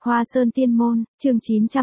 Hoa Sơn Tiên Môn, chương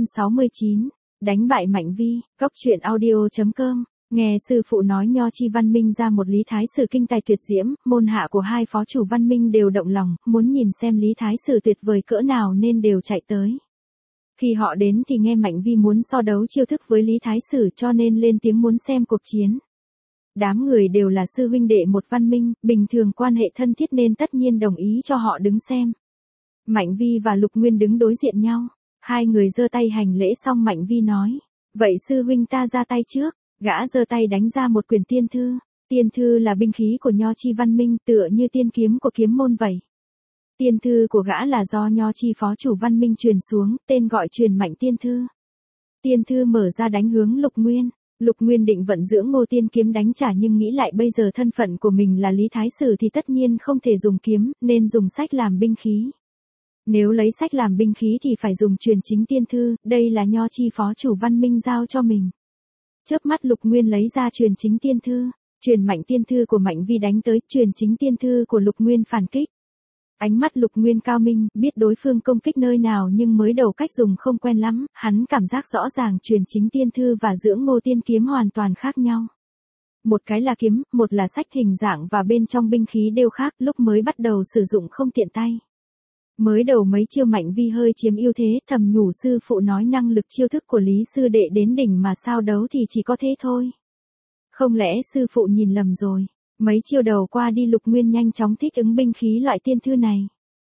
969, đánh bại Mạnh Vi, góc truyện audio.com, nghe sư phụ nói Nho Chi Văn Minh ra một Lý Thái Sử kinh tài tuyệt diễm, môn hạ của hai phó chủ Văn Minh đều động lòng, muốn nhìn xem Lý Thái Sử tuyệt vời cỡ nào nên đều chạy tới. Khi họ đến thì nghe Mạnh Vi muốn so đấu chiêu thức với Lý Thái Sử cho nên lên tiếng muốn xem cuộc chiến. Đám người đều là sư huynh đệ một Văn Minh, bình thường quan hệ thân thiết nên tất nhiên đồng ý cho họ đứng xem. Mạnh Vi và Lục Nguyên đứng đối diện nhau, hai người giơ tay hành lễ xong Mạnh Vi nói, vậy sư huynh ta ra tay trước, gã giơ tay đánh ra một quyển tiên thư. Tiên thư là binh khí của Nho Chi Văn Minh tựa như tiên kiếm của kiếm môn vậy. Tiên thư của gã là do Nho Chi phó chủ Văn Minh truyền xuống, tên gọi truyền Mạnh tiên thư. Tiên thư mở ra đánh hướng Lục Nguyên. Lục Nguyên định vận dưỡng Ngô Tiên kiếm đánh trả nhưng nghĩ lại bây giờ thân phận của mình là Lý Thái Sử thì tất nhiên không thể dùng kiếm, nên dùng sách làm binh khí. Nếu lấy sách làm binh khí thì phải dùng truyền chính tiên thư, đây là Nho Chi phó chủ Văn Minh giao cho mình. Chớp mắt Lục Nguyên lấy ra truyền chính tiên thư, truyền Mạnh tiên thư của Mạnh Vi đánh tới, truyền chính tiên thư của Lục Nguyên phản kích. Ánh mắt Lục Nguyên cao minh, biết đối phương công kích nơi nào nhưng mới đầu cách dùng không quen lắm, hắn cảm giác rõ ràng truyền chính tiên thư và dưỡng Ngô Tiên kiếm hoàn toàn khác nhau. Một cái là kiếm, một là sách, hình dạng và bên trong binh khí đều khác, lúc mới bắt đầu sử dụng không tiện tay. Mới đầu mấy chiêu Mạnh Vi hơi chiếm ưu thế, thầm nhủ sư phụ nói năng lực chiêu thức của Lý sư đệ đến đỉnh mà sao đấu thì chỉ có thế thôi. Không lẽ sư phụ nhìn lầm rồi? Mấy chiêu đầu qua đi Lục Nguyên nhanh chóng thích ứng binh khí loại tiên thư này.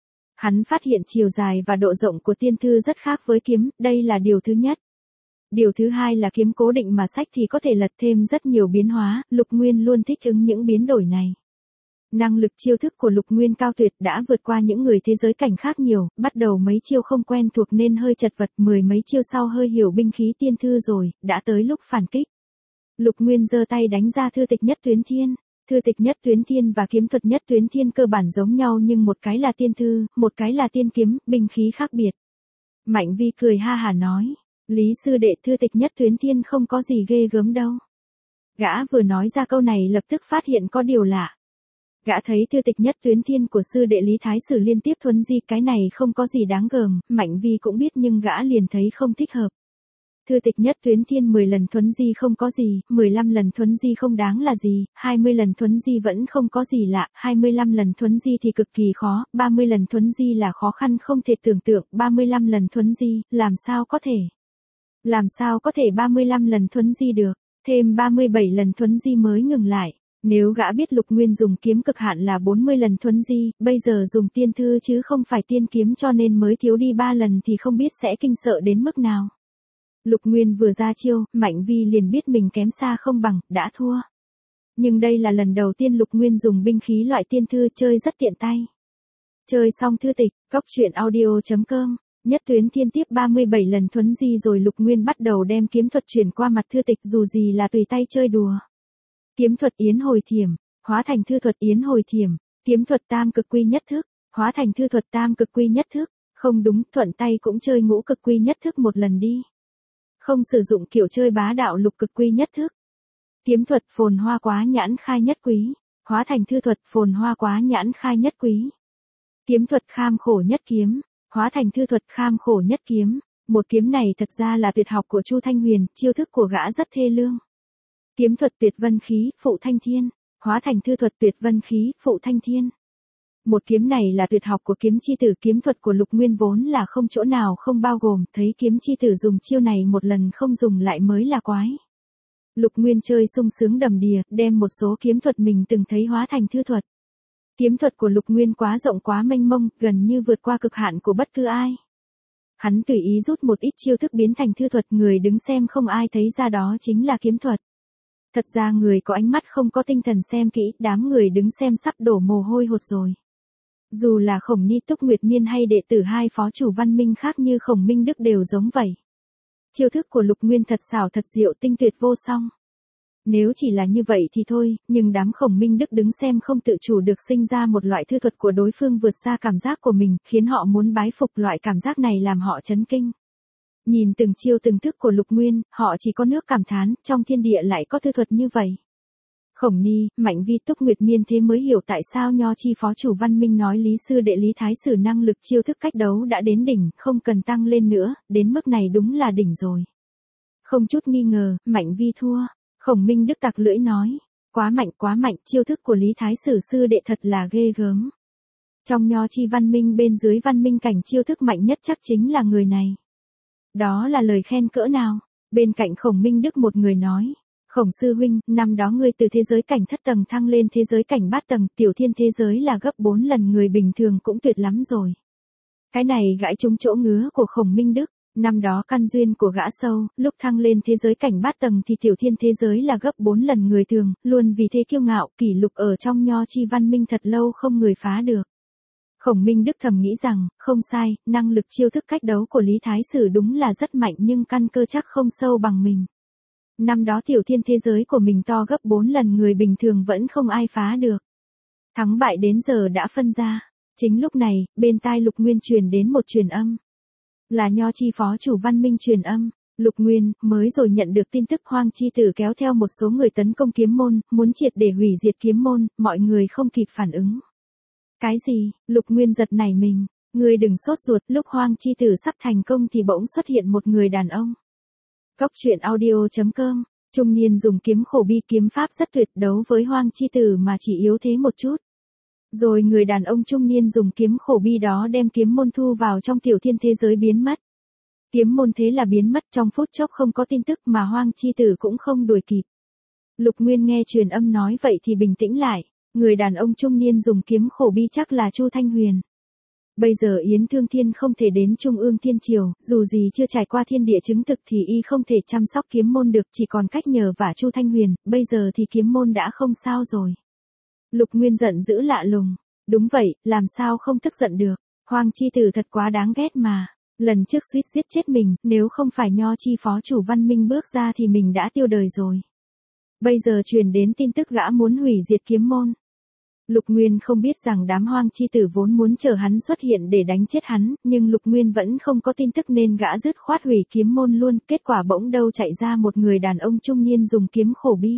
Hắn phát hiện chiều dài và độ rộng của tiên thư rất khác với kiếm, đây là điều thứ nhất. Điều thứ hai là kiếm cố định mà sách thì có thể lật thêm rất nhiều biến hóa, Lục Nguyên luôn thích ứng những biến đổi này. Năng lực chiêu thức của Lục Nguyên cao tuyệt đã vượt qua những người thế giới cảnh khác nhiều, bắt đầu mấy chiêu không quen thuộc nên hơi chật vật, mười mấy chiêu sau hơi hiểu binh khí tiên thư rồi, đã tới lúc phản kích. Lục Nguyên giơ tay đánh ra thư tịch Nhất Tuyến Thiên. Thư tịch Nhất Tuyến Thiên và kiếm thuật Nhất Tuyến Thiên cơ bản giống nhau nhưng một cái là tiên thư, một cái là tiên kiếm, binh khí khác biệt. Mạnh Vi cười ha hả nói, Lý sư đệ thư tịch Nhất Tuyến Thiên không có gì ghê gớm đâu. Gã vừa nói ra câu này lập tức phát hiện có điều lạ. Gã thấy thư tịch Nhất Tuyến Thiên của sư đệ Lý Thái Sử liên tiếp thuấn di, cái này không có gì đáng gờm, Mạnh Vi cũng biết nhưng gã liền thấy không thích hợp. Thư tịch Nhất Tuyến Thiên 10 lần thuấn di không có gì, 15 lần thuấn di không đáng là gì, 20 lần thuấn di vẫn không có gì lạ, 25 lần thuấn di thì cực kỳ khó, 30 lần thuấn di là khó khăn không thể tưởng tượng, 35 lần thuấn di, làm sao có thể? Làm sao có thể 35 lần thuấn di được, thêm 37 lần thuấn di mới ngừng lại. Nếu gã biết Lục Nguyên dùng kiếm cực hạn là 40 lần thuấn di, bây giờ dùng tiên thư chứ không phải tiên kiếm cho nên mới thiếu đi 3 lần thì không biết sẽ kinh sợ đến mức nào. Lục Nguyên vừa ra chiêu, Mạnh Vi liền biết mình kém xa không bằng, đã thua. Nhưng đây là lần đầu tiên Lục Nguyên dùng binh khí loại tiên thư, chơi rất tiện tay. Chơi xong thư tịch, góc truyện audio.com, Nhất Tuyến Thiên tiếp 37 lần thuấn di rồi Lục Nguyên bắt đầu đem kiếm thuật chuyển qua mặt thư tịch, dù gì là tùy tay chơi đùa. Kiếm thuật Yến Hồi Thiểm, hóa thành thư thuật Yến Hồi Thiểm, kiếm thuật Tam Cực Quy Nhất Thức, hóa thành thư thuật Tam Cực Quy Nhất Thức, không đúng, thuận tay cũng chơi Ngũ Cực Quy Nhất Thức một lần đi. Không sử dụng kiểu chơi bá đạo Lục Cực Quy Nhất Thức. Kiếm thuật Phồn Hoa Quá Nhãn Khai Nhất Quý, hóa thành thư thuật Phồn Hoa Quá Nhãn Khai Nhất Quý. Kiếm thuật Kham Khổ Nhất Kiếm, hóa thành thư thuật Kham Khổ Nhất Kiếm. Một kiếm này thật ra là tuyệt học của Chu Thanh Huyền, chiêu thức của gã rất thê lương. Kiếm thuật Tuyệt Vân Khí, Phụ Thanh Thiên, hóa thành thư thuật Tuyệt Vân Khí, Phụ Thanh Thiên. Một kiếm này là tuyệt học của kiếm chi tử, kiếm thuật của Lục Nguyên vốn là không chỗ nào không bao gồm, thấy kiếm chi tử dùng chiêu này một lần không dùng lại mới là quái. Lục Nguyên chơi sung sướng đầm đìa, đem một số kiếm thuật mình từng thấy hóa thành thư thuật. Kiếm thuật của Lục Nguyên quá rộng quá mênh mông, gần như vượt qua cực hạn của bất cứ ai. Hắn tùy ý rút một ít chiêu thức biến thành thư thuật, người đứng xem không ai thấy ra đó chính là kiếm thuật. Thật ra người có ánh mắt không có tinh thần xem kỹ, đám người đứng xem sắp đổ mồ hôi hột rồi. Dù là Khổng Ni Túc Nguyệt Miên hay đệ tử hai phó chủ Văn Minh khác như Khổng Minh Đức đều giống vậy. Chiêu thức của Lục Nguyên thật xảo thật diệu, tinh tuyệt vô song. Nếu chỉ là như vậy thì thôi, nhưng đám Khổng Minh Đức đứng xem không tự chủ được sinh ra một loại thư thuật của đối phương vượt xa cảm giác của mình, khiến họ muốn bái phục, loại cảm giác này làm họ chấn kinh. Nhìn từng chiêu từng thức của Lục Nguyên, họ chỉ có nước cảm thán, trong thiên địa lại có thư thuật như vậy. Khổng Ni, Mạnh Vi, Túc Nguyệt Miên thế mới hiểu tại sao Nho Chi phó chủ Văn Minh nói Lý sư đệ Lý Thái Sử năng lực chiêu thức cách đấu đã đến đỉnh, không cần tăng lên nữa, đến mức này đúng là đỉnh rồi. Không chút nghi ngờ, Mạnh Vi thua. Khổng Minh Đức tặc lưỡi nói, quá mạnh, chiêu thức của Lý Thái Sử sư đệ thật là ghê gớm. Trong Nho Chi Văn Minh bên dưới Văn Minh cảnh chiêu thức mạnh nhất chắc chính là người này. Đó là lời khen cỡ nào? Bên cạnh Khổng Minh Đức một người nói, Khổng sư huynh, năm đó ngươi từ thế giới cảnh thất tầng thăng lên thế giới cảnh bát tầng, tiểu thiên thế giới là gấp 4 lần người bình thường cũng tuyệt lắm rồi. Cái này gãi trúng chỗ ngứa của Khổng Minh Đức. Năm đó căn duyên của gã sâu, lúc thăng lên thế giới cảnh bát tầng thì tiểu thiên thế giới là gấp 4 lần người thường, luôn vì thế kiêu ngạo, kỷ lục ở trong Nho Chi Văn Minh thật lâu không người phá được. Khổng Minh Đức thầm nghĩ rằng, không sai, năng lực chiêu thức cách đấu của Lý Thái Sử đúng là rất mạnh nhưng căn cơ chắc không sâu bằng mình. Năm đó tiểu thiên thế giới của mình to gấp 4 lần người bình thường vẫn không ai phá được. Thắng bại đến giờ đã phân ra. Chính lúc này, bên tai Lục Nguyên truyền đến một truyền âm. Là Nho Chi phó chủ Văn Minh truyền âm. Lục Nguyên, mới rồi nhận được tin tức Hoang Chi Tử kéo theo một số người tấn công kiếm môn, muốn triệt để hủy diệt kiếm môn, mọi người không kịp phản ứng. Cái gì? Lục Nguyên giật nảy mình. Ngươi đừng sốt ruột, lúc Hoang Chi Tử sắp thành công thì bỗng xuất hiện một người đàn ông. Góc truyện audio.com, trung niên dùng kiếm khổ bi kiếm pháp rất tuyệt, đấu với Hoang Chi Tử mà chỉ yếu thế một chút. Rồi người đàn ông trung niên dùng kiếm khổ bi đó đem kiếm môn thu vào trong tiểu thiên thế giới biến mất. Kiếm môn thế là biến mất trong phút chốc không có tin tức mà Hoang Chi Tử cũng không đuổi kịp. Lục Nguyên nghe truyền âm nói vậy thì bình tĩnh lại, người đàn ông trung niên dùng kiếm khổ bi chắc là Chu Thanh Huyền. Bây giờ Yến Thương Thiên không thể đến Trung ương Thiên Triều, dù gì chưa trải qua thiên địa chứng thực thì y không thể chăm sóc kiếm môn được, chỉ còn cách nhờ vả Chu Thanh Huyền, bây giờ thì kiếm môn đã không sao rồi. Lục Nguyên giận dữ lạ lùng, đúng vậy, làm sao không tức giận được, Hoang Chi Tử thật quá đáng ghét mà, lần trước suýt giết chết mình, nếu không phải Nho Chi phó chủ Văn Minh bước ra thì mình đã tiêu đời rồi. Bây giờ truyền đến tin tức gã muốn hủy diệt kiếm môn. Lục Nguyên không biết rằng đám Hoang Chi Tử vốn muốn chờ hắn xuất hiện để đánh chết hắn, nhưng Lục Nguyên vẫn không có tin tức nên gã dứt khoát hủy kiếm môn luôn, kết quả bỗng đâu chạy ra một người đàn ông trung niên dùng kiếm khổ bi.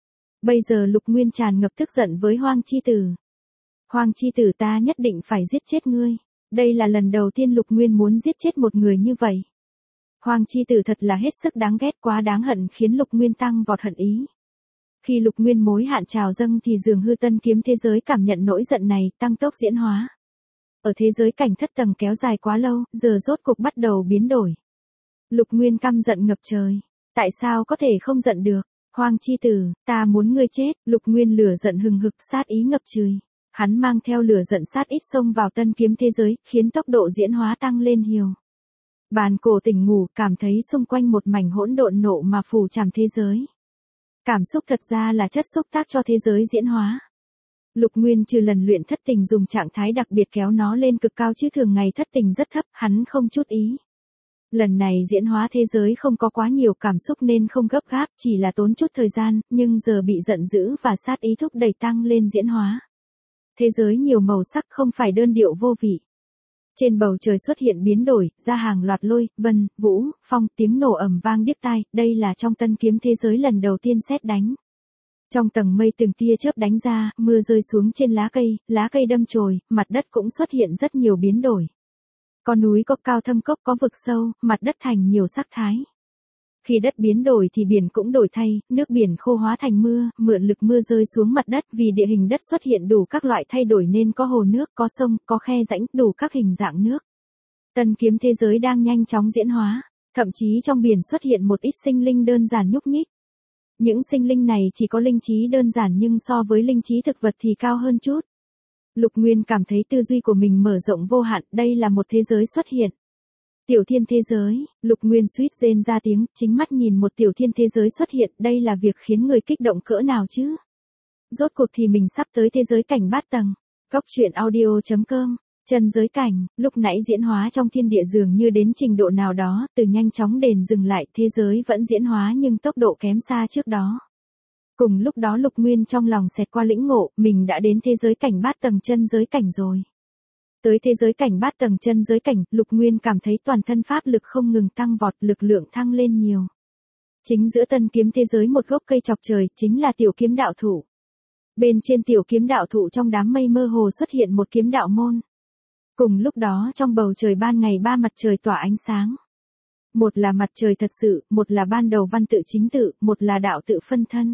Bây giờ Lục Nguyên tràn ngập tức giận với Hoang Chi Tử. Hoang Chi Tử, ta nhất định phải giết chết ngươi. Đây là lần đầu tiên Lục Nguyên muốn giết chết một người như vậy. Hoang Chi Tử thật là hết sức đáng ghét, quá đáng hận, khiến Lục Nguyên tăng vọt hận ý. Khi Lục Nguyên mối hạn trào dâng thì dường hư tân kiếm thế giới cảm nhận nỗi giận này, tăng tốc diễn hóa. Ở thế giới cảnh thất tầng kéo dài quá lâu, giờ rốt cục bắt đầu biến đổi. Lục Nguyên căm giận ngập trời. Tại sao có thể không giận được? Hoang Chi Tử, ta muốn ngươi chết. Lục Nguyên lửa giận hừng hực, sát ý ngập trời. Hắn mang theo lửa giận sát ít xông vào tân kiếm thế giới, khiến tốc độ diễn hóa tăng lên nhiều. Bàn cổ tỉnh ngủ, cảm thấy xung quanh một mảnh hỗn độn nộ mà phủ tràm thế giới. Cảm xúc thật ra là chất xúc tác cho thế giới diễn hóa. Lục Nguyên trừ lần luyện thất tình dùng trạng thái đặc biệt kéo nó lên cực cao chứ thường ngày thất tình rất thấp, hắn không chút ý. Lần này diễn hóa thế giới không có quá nhiều cảm xúc nên không gấp gáp, chỉ là tốn chút thời gian, nhưng giờ bị giận dữ và sát ý thúc đẩy tăng lên diễn hóa. Thế giới nhiều màu sắc không phải đơn điệu vô vị. Trên bầu trời xuất hiện biến đổi, ra hàng loạt lôi, vân, vũ, phong, tiếng nổ ầm vang điếc tai, đây là trong tân kiếm thế giới lần đầu tiên sét đánh. Trong tầng mây từng tia chớp đánh ra, mưa rơi xuống trên lá cây đâm chồi, mặt đất cũng xuất hiện rất nhiều biến đổi. Có núi có cao thâm cốc có vực sâu, mặt đất thành nhiều sắc thái. Khi đất biến đổi thì biển cũng đổi thay, nước biển khô hóa thành mưa, mượn lực mưa rơi xuống mặt đất vì địa hình đất xuất hiện đủ các loại thay đổi nên có hồ nước, có sông, có khe rãnh, đủ các hình dạng nước. Tân kiếm thế giới đang nhanh chóng diễn hóa, thậm chí trong biển xuất hiện một ít sinh linh đơn giản nhúc nhích. Những sinh linh này chỉ có linh trí đơn giản nhưng so với linh trí thực vật thì cao hơn chút. Lục Nguyên cảm thấy tư duy của mình mở rộng vô hạn, đây là một thế giới xuất hiện. Tiểu thiên thế giới, Lục Nguyên suýt rên ra tiếng, chính mắt nhìn một tiểu thiên thế giới xuất hiện, đây là việc khiến người kích động cỡ nào chứ? Rốt cuộc thì mình sắp tới thế giới cảnh bát tầng. Góc truyện audio.com, chân giới cảnh, lúc nãy diễn hóa trong thiên địa dường như đến trình độ nào đó, từ nhanh chóng đền dừng lại, thế giới vẫn diễn hóa nhưng tốc độ kém xa trước đó. Cùng lúc đó Lục Nguyên trong lòng xẹt qua lĩnh ngộ, mình đã đến thế giới cảnh bát tầng chân giới cảnh rồi. Tới thế giới cảnh bát tầng chân giới cảnh, Lục Nguyên cảm thấy toàn thân pháp lực không ngừng tăng vọt, lực lượng thăng lên nhiều. Chính giữa tân kiếm thế giới một gốc cây chọc trời, chính là tiểu kiếm đạo thụ. Bên trên tiểu kiếm đạo thụ trong đám mây mơ hồ xuất hiện một kiếm đạo môn. Cùng lúc đó trong bầu trời ban ngày ba mặt trời tỏa ánh sáng. Một là mặt trời thật sự, một là ban đầu văn tự chính tự, một là đạo tự phân thân.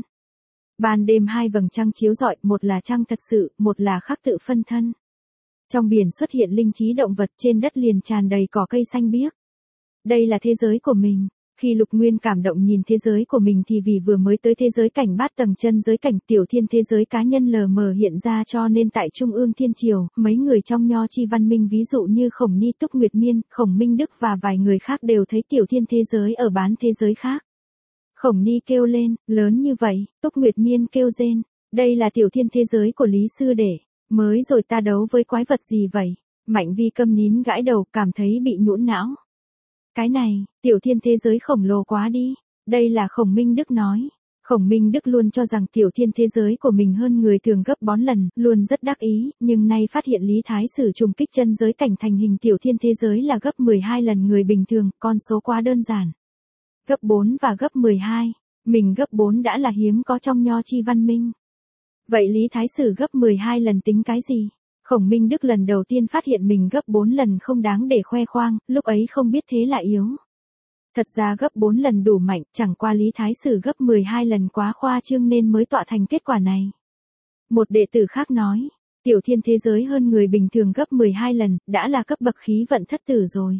Ban đêm hai vầng trăng chiếu rọi, một là trăng thật sự, một là khắc tự phân thân. Trong biển xuất hiện linh trí động vật, trên đất liền tràn đầy cỏ cây xanh biếc. Đây là thế giới của mình. Khi Lục Nguyên cảm động nhìn thế giới của mình thì vì vừa mới tới thế giới cảnh bát tầng chân giới cảnh tiểu thiên thế giới cá nhân lờ mờ hiện ra, cho nên tại Trung ương Thiên Triều, mấy người trong Nho Chi Văn Minh ví dụ như Khổng Ni, Túc Nguyệt Miên, Khổng Minh Đức và vài người khác đều thấy tiểu thiên thế giới ở bán thế giới khác. Khổng Ni kêu lên, lớn như vậy, Túc Nguyệt Miên kêu rên, đây là tiểu thiên thế giới của Lý Sư Đệ, mới rồi ta đấu với quái vật gì vậy? Mạnh Vi câm nín gãi đầu, cảm thấy bị nhũn não. Cái này, tiểu thiên thế giới khổng lồ quá đi. Đây là Khổng Minh Đức nói. Khổng Minh Đức luôn cho rằng tiểu thiên thế giới của mình hơn người thường gấp bón lần, luôn rất đắc ý, nhưng nay phát hiện Lý Thái Sử trùng kích chân giới cảnh thành hình tiểu thiên thế giới là gấp 12 lần người bình thường, con số quá đơn giản. Gấp 4 và gấp 12, mình gấp 4 đã là hiếm có trong Nho Chi Văn Minh. Vậy Lý Thái Sử gấp 12 lần tính cái gì? Khổng Minh Đức lần đầu tiên phát hiện mình gấp 4 lần không đáng để khoe khoang, lúc ấy không biết thế là yếu. Thật ra gấp 4 lần đủ mạnh, chẳng qua Lý Thái Sử gấp 12 lần quá khoa trương nên mới tọa thành kết quả này. Một đệ tử khác nói, tiểu thiên thế giới hơn người bình thường gấp 12 lần, đã là cấp bậc khí vận thất tử rồi.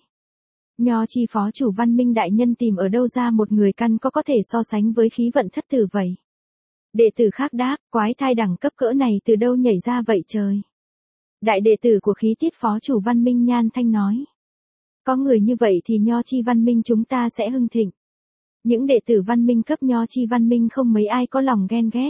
Nho Chi phó chủ Văn Minh đại nhân tìm ở đâu ra một người căn có thể so sánh với khí vận thất tử vậy? Đệ tử khác đáp, quái thai đẳng cấp cỡ này từ đâu nhảy ra vậy trời? Đại đệ tử của khí tiết phó chủ Văn Minh Nhan Thanh nói. Có người như vậy thì Nho Chi Văn Minh chúng ta sẽ hưng thịnh. Những đệ tử Văn Minh cấp Nho Chi Văn Minh không mấy ai có lòng ghen ghét.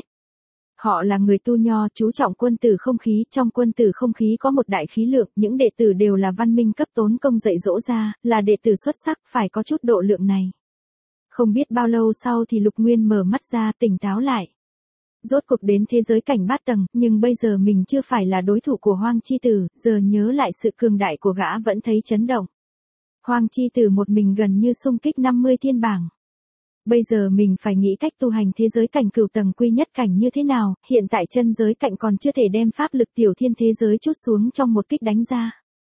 Họ là người tu Nho chú trọng quân tử không khí, trong quân tử không khí có một đại khí lượng, những đệ tử đều là Văn Minh cấp tốn công dạy dỗ ra, là đệ tử xuất sắc, phải có chút độ lượng này. Không biết bao lâu sau thì Lục Nguyên mở mắt ra, tỉnh táo lại. Rốt cuộc đến thế giới cảnh bát tầng, nhưng bây giờ mình chưa phải là đối thủ của Hoang Chi Tử, giờ nhớ lại sự cường đại của gã vẫn thấy chấn động. Hoang Chi Tử một mình gần như xung kích 50 thiên bảng. Bây giờ mình phải nghĩ cách tu hành thế giới cảnh cửu tầng quy nhất cảnh như thế nào, hiện tại chân giới cảnh còn chưa thể đem pháp lực tiểu thiên thế giới chút xuống trong một kích đánh ra.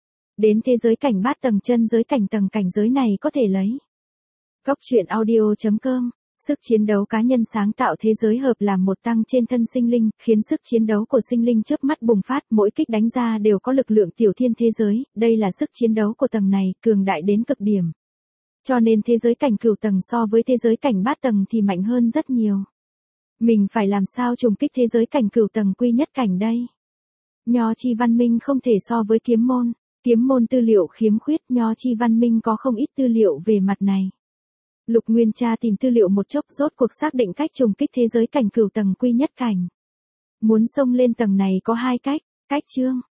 Đến thế giới cảnh bát tầng chân giới cảnh tầng cảnh giới này có thể lấy. Góc truyện audio.com. Sức chiến đấu cá nhân sáng tạo thế giới hợp làm một tăng trên thân sinh linh, khiến sức chiến đấu của sinh linh chớp mắt bùng phát, mỗi kích đánh ra đều có lực lượng tiểu thiên thế giới, đây là sức chiến đấu của tầng này, cường đại đến cực điểm. Cho nên thế giới cảnh cửu tầng so với thế giới cảnh bát tầng thì mạnh hơn rất nhiều. Mình phải làm sao trùng kích thế giới cảnh cửu tầng quy nhất cảnh đây? Nho Chi Văn Minh không thể so với kiếm môn tư liệu khiếm khuyết, Nho Chi Văn Minh có không ít tư liệu về mặt này. Lục Nguyên tra tìm tư liệu một chốc rốt cuộc xác định cách trùng kích thế giới cảnh cửu tầng quy nhất cảnh. Muốn xông lên tầng này có hai cách, cách chương,